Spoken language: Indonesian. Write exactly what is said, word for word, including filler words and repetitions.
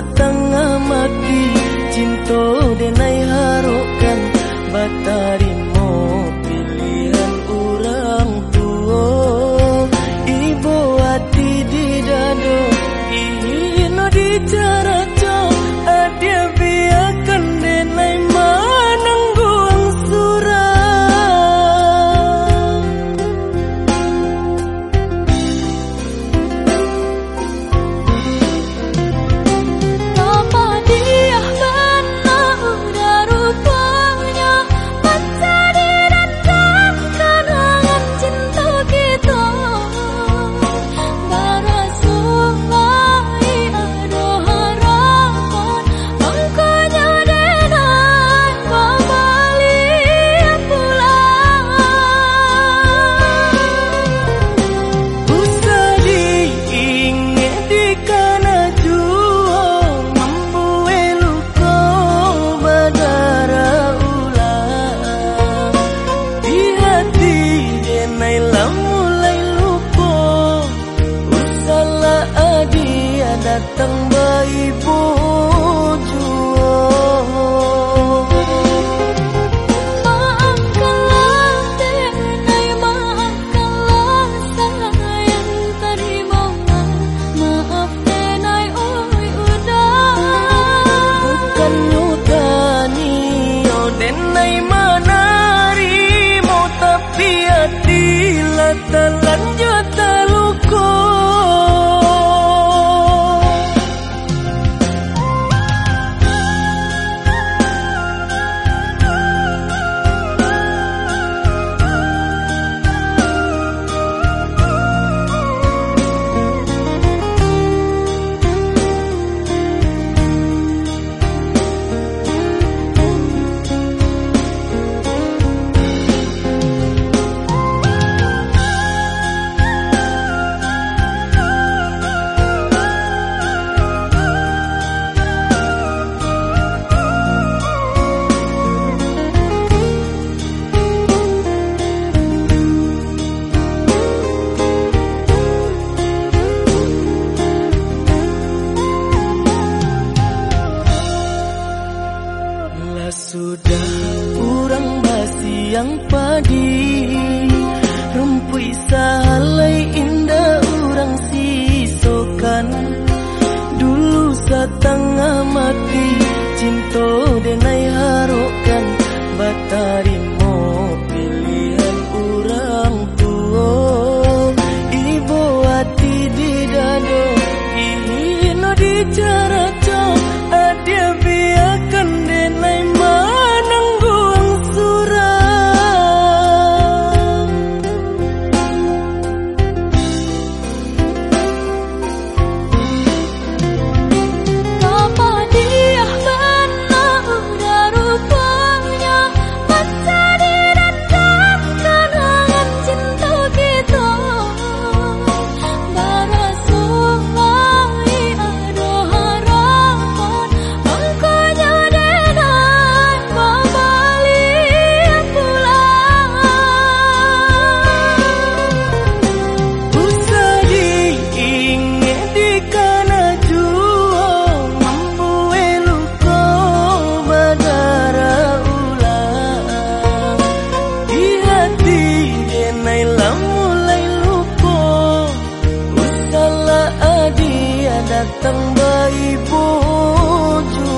setengah mati cinta denai harokan batarimo pilihan orang tua ibu hati di dado ino di cara cok adia biarkan denai manangguang surah datang bayi bojo maafkanlah denai maafkanlah sayang terima maaf denai oi udah bukan nyutani oh denai manarimo tapi hati lah terlanjut terluka. Sudah kurang basi yang padi rumpui salai indah orang sisokan dulu setengah mati cinta denai harokan batarimo pilihan orang tua ibu hati di dado ino di cara cok adia biarkan denai manangguang surah apa dia benar udah rupanya masa direndam kenangan cinta kita barasullahi ada harapan angkanya denai babalik pulang usah diingat di kana jua mampu eluko badara ulang di hati denai mulai luko usahlah adia datang bayi bojo